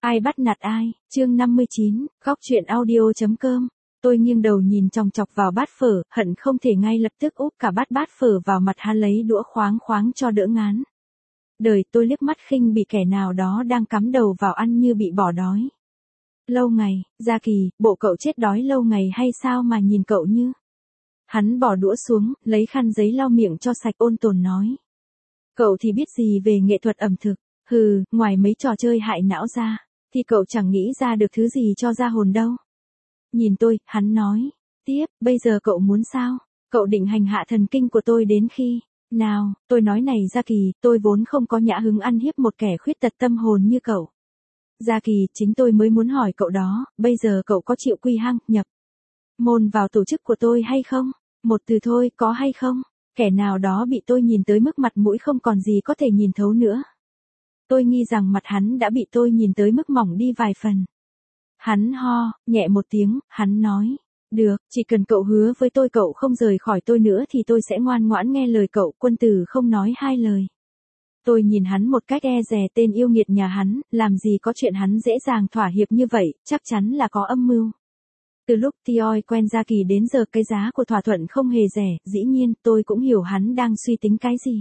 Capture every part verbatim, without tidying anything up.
Ai bắt nạt ai, chương năm mươi chín, góc truyện audio.com. Tôi nghiêng đầu nhìn chòng chọc vào bát phở, hận không thể ngay lập tức úp cả bát bát phở vào mặt hắn lấy đũa khoáng khoáng cho đỡ ngán. Đời tôi liếc mắt khinh bị kẻ nào đó đang cắm đầu vào ăn như bị bỏ đói. Lâu ngày, Gia Kỳ, bộ cậu chết đói lâu ngày hay sao mà nhìn cậu như... Hắn bỏ đũa xuống, lấy khăn giấy lau miệng cho sạch, ôn tồn nói. Cậu thì biết gì về nghệ thuật ẩm thực, hừ, ngoài mấy trò chơi hại não ra, thì cậu chẳng nghĩ ra được thứ gì cho ra hồn đâu. Nhìn tôi, hắn nói, tiếp, bây giờ cậu muốn sao? Cậu định hành hạ thần kinh của tôi đến khi... Nào, tôi nói này Gia Kỳ, tôi vốn không có nhã hứng ăn hiếp một kẻ khuyết tật tâm hồn như cậu. Gia Kỳ, chính tôi mới muốn hỏi cậu đó, bây giờ cậu có chịu quy hăng, nhập môn vào tổ chức của tôi hay không? Một từ thôi, có hay không? Kẻ nào đó bị tôi nhìn tới mức mặt mũi không còn gì có thể nhìn thấu nữa. Tôi nghi rằng mặt hắn đã bị tôi nhìn tới mức mỏng đi vài phần. Hắn ho, nhẹ một tiếng, hắn nói. Được, chỉ cần cậu hứa với tôi cậu không rời khỏi tôi nữa thì tôi sẽ ngoan ngoãn nghe lời cậu, quân tử không nói hai lời. Tôi nhìn hắn một cách e dè, tên yêu nghiệt nhà hắn, làm gì có chuyện hắn dễ dàng thỏa hiệp như vậy, chắc chắn là có âm mưu. Từ lúc Tioi quen Gia Kỳ đến giờ cái giá của thỏa thuận không hề rẻ, dĩ nhiên tôi cũng hiểu hắn đang suy tính cái gì.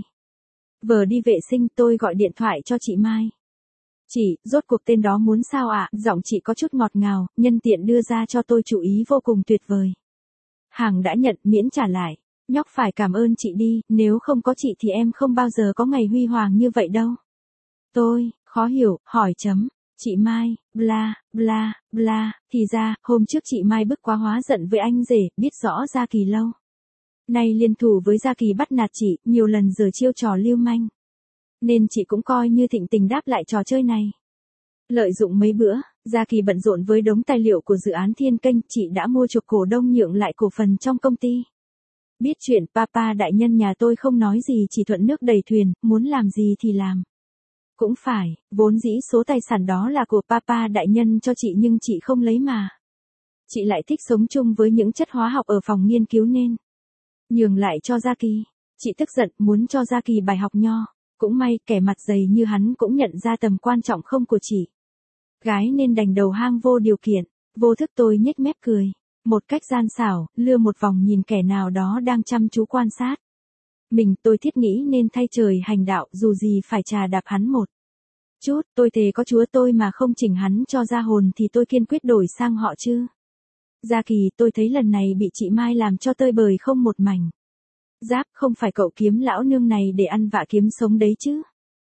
Vừa đi vệ sinh tôi gọi điện thoại cho chị Mai. Chị, rốt cuộc tên đó muốn sao ạ? À? Giọng chị có chút ngọt ngào, nhân tiện đưa ra cho tôi chú ý vô cùng tuyệt vời. Hàng đã nhận, miễn trả lại. Nhóc phải cảm ơn chị đi, nếu không có chị thì em không bao giờ có ngày huy hoàng như vậy đâu. Tôi, khó hiểu, hỏi chấm. Chị Mai, bla, bla, bla, thì ra, hôm trước chị Mai bức quá hóa giận với anh rể, biết rõ Gia Kỳ lâu nay liên thủ với Gia Kỳ bắt nạt chị, nhiều lần giờ chiêu trò lưu manh. Nên chị cũng coi như thịnh tình đáp lại trò chơi này. Lợi dụng mấy bữa, Gia Kỳ bận rộn với đống tài liệu của dự án Thiên Kênh, chị đã mua chuộc cổ đông nhượng lại cổ phần trong công ty. Biết chuyện, papa đại nhân nhà tôi không nói gì, chỉ thuận nước đẩy thuyền, muốn làm gì thì làm. Cũng phải, vốn dĩ số tài sản đó là của papa đại nhân cho chị nhưng chị không lấy mà. Chị lại thích sống chung với những chất hóa học ở phòng nghiên cứu nên nhường lại cho Gia Kỳ. Chị tức giận, muốn cho Gia Kỳ bài học nho. Cũng may, kẻ mặt dày như hắn cũng nhận ra tầm quan trọng không của chị gái nên đành đầu hang vô điều kiện. Vô thức tôi nhếch mép cười. Một cách gian xảo, lưa một vòng nhìn kẻ nào đó đang chăm chú quan sát. Mình tôi thiết nghĩ nên thay trời hành đạo, dù gì phải trà đạp hắn một chút. Tôi thề có Chúa tôi mà không chỉnh hắn cho ra hồn thì tôi kiên quyết đổi sang họ chứ. Gia Kỳ, tôi thấy lần này bị chị Mai làm cho tơi bời không một mảnh. Giáp, không phải cậu kiếm lão nương này để ăn vạ kiếm sống đấy chứ.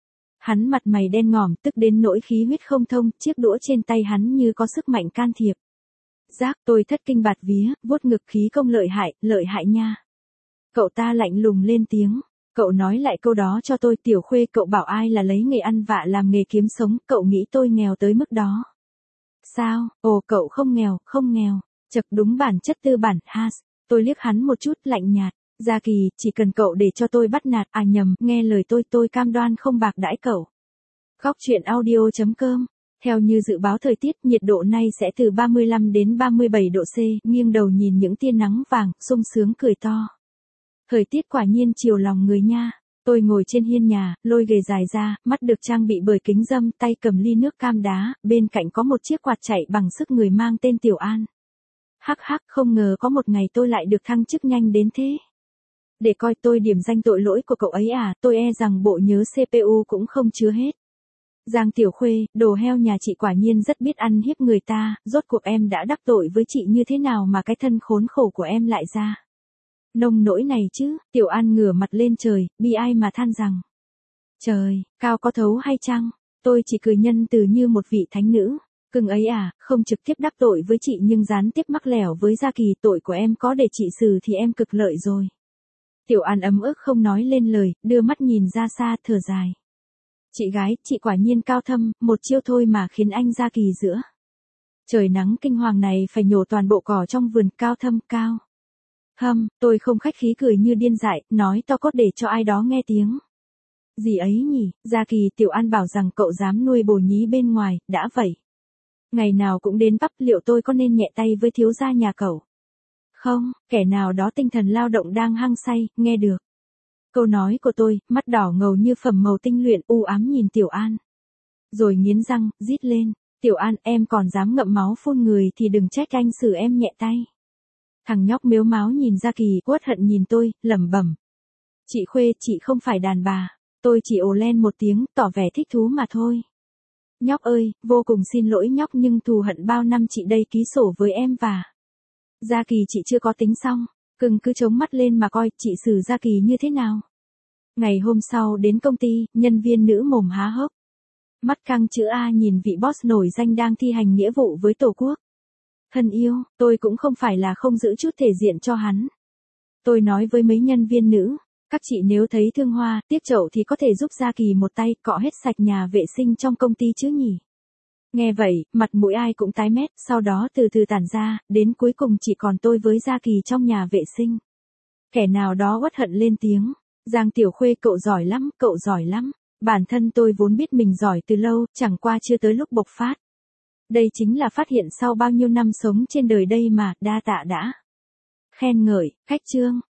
Hắn mặt mày đen ngòm, tức đến nỗi khí huyết không thông, chiếc đũa trên tay hắn như có sức mạnh can thiệp. Giác, tôi thất kinh bạt vía, vuốt ngực khí công lợi hại, lợi hại nha. Cậu ta lạnh lùng lên tiếng. Cậu nói lại câu đó cho tôi, Tiểu Khuê, cậu bảo ai là lấy nghề ăn vạ làm nghề kiếm sống, cậu nghĩ tôi nghèo tới mức đó. Sao, ồ cậu không nghèo, không nghèo, chật đúng bản chất tư bản, has. Tôi liếc hắn một chút, lạnh nhạt. Gia Kỳ, chỉ cần cậu để cho tôi bắt nạt, à nhầm, nghe lời tôi, tôi cam đoan không bạc đãi cậu. Góc truyện audio.com. Theo như dự báo thời tiết, nhiệt độ nay sẽ từ ba mươi lăm đến ba mươi bảy độ C, nghiêng đầu nhìn những tia nắng vàng, sung sướng cười to. Thời tiết quả nhiên chiều lòng người nha. Tôi ngồi trên hiên nhà, lôi ghề dài ra, mắt được trang bị bởi kính râm, tay cầm ly nước cam đá, bên cạnh có một chiếc quạt chạy bằng sức người mang tên Tiểu An. Hắc hắc, không ngờ có một ngày tôi lại được thăng chức nhanh đến thế. Để coi tôi điểm danh tội lỗi của cậu ấy à, tôi e rằng bộ nhớ xê pê u cũng không chứa hết. Giang Tiểu Khuê, đồ heo nhà chị quả nhiên rất biết ăn hiếp người ta, rốt cuộc em đã đắc tội với chị như thế nào mà cái thân khốn khổ của em lại ra nông nỗi này chứ. Tiểu An ngửa mặt lên trời, bi ai mà than rằng. Trời, cao có thấu hay chăng? Tôi chỉ cười nhân từ như một vị thánh nữ. Cưng ấy à, không trực tiếp đắc tội với chị nhưng gián tiếp mắc lẻo với Gia Kỳ, tội của em có để chị xử thì em cực lợi rồi. Tiểu An ấm ức không nói lên lời, đưa mắt nhìn ra xa, thở dài. Chị gái, chị quả nhiên cao thâm, một chiêu thôi mà khiến anh Gia Kỳ giữa trời nắng kinh hoàng này phải nhổ toàn bộ cỏ trong vườn. Cao thâm, cao hâm, tôi không khách khí cười như điên dại, nói to cốt để cho ai đó nghe tiếng. Gì ấy nhỉ, Gia Kỳ, Tiểu An bảo rằng cậu dám nuôi bồ nhí bên ngoài, đã vậy. Ngày nào cũng đến bắp, liệu tôi có nên nhẹ tay với thiếu gia nhà cậu? Không, kẻ nào đó tinh thần lao động đang hăng say, nghe được câu nói của tôi, mắt đỏ ngầu như phẩm màu tinh luyện, u ám nhìn Tiểu An. Rồi nghiến răng, rít lên. Tiểu An, em còn dám ngậm máu phun người thì đừng trách anh xử em nhẹ tay. Thằng nhóc mếu máo nhìn Gia Kỳ, uất hận nhìn tôi, lẩm bẩm. Chị Khuê, chị không phải đàn bà. Tôi chỉ ồ lên một tiếng, tỏ vẻ thích thú mà thôi. Nhóc ơi, vô cùng xin lỗi nhóc nhưng thù hận bao năm chị đây ký sổ với em và... Gia Kỳ chị chưa có tính xong, cưng cứ chống mắt lên mà coi chị xử Gia Kỳ như thế nào. Ngày hôm sau đến công ty, nhân viên nữ mồm há hốc. Mắt căng chữ A nhìn vị boss nổi danh đang thi hành nghĩa vụ với Tổ quốc. Thân yêu, tôi cũng không phải là không giữ chút thể diện cho hắn. Tôi nói với mấy nhân viên nữ, các chị nếu thấy thương hoa, tiếc chậu thì có thể giúp Gia Kỳ một tay cọ hết sạch nhà vệ sinh trong công ty chứ nhỉ. Nghe vậy, mặt mũi ai cũng tái mét, sau đó từ từ tản ra, đến cuối cùng chỉ còn tôi với Gia Kỳ trong nhà vệ sinh. Kẻ nào đó uất hận lên tiếng, Giang Tiểu Khuê cậu giỏi lắm, cậu giỏi lắm. Bản thân tôi vốn biết mình giỏi từ lâu, chẳng qua chưa tới lúc bộc phát. Đây chính là phát hiện sau bao nhiêu năm sống trên đời đây mà, đa tạ đã. Khen ngợi, khách trương.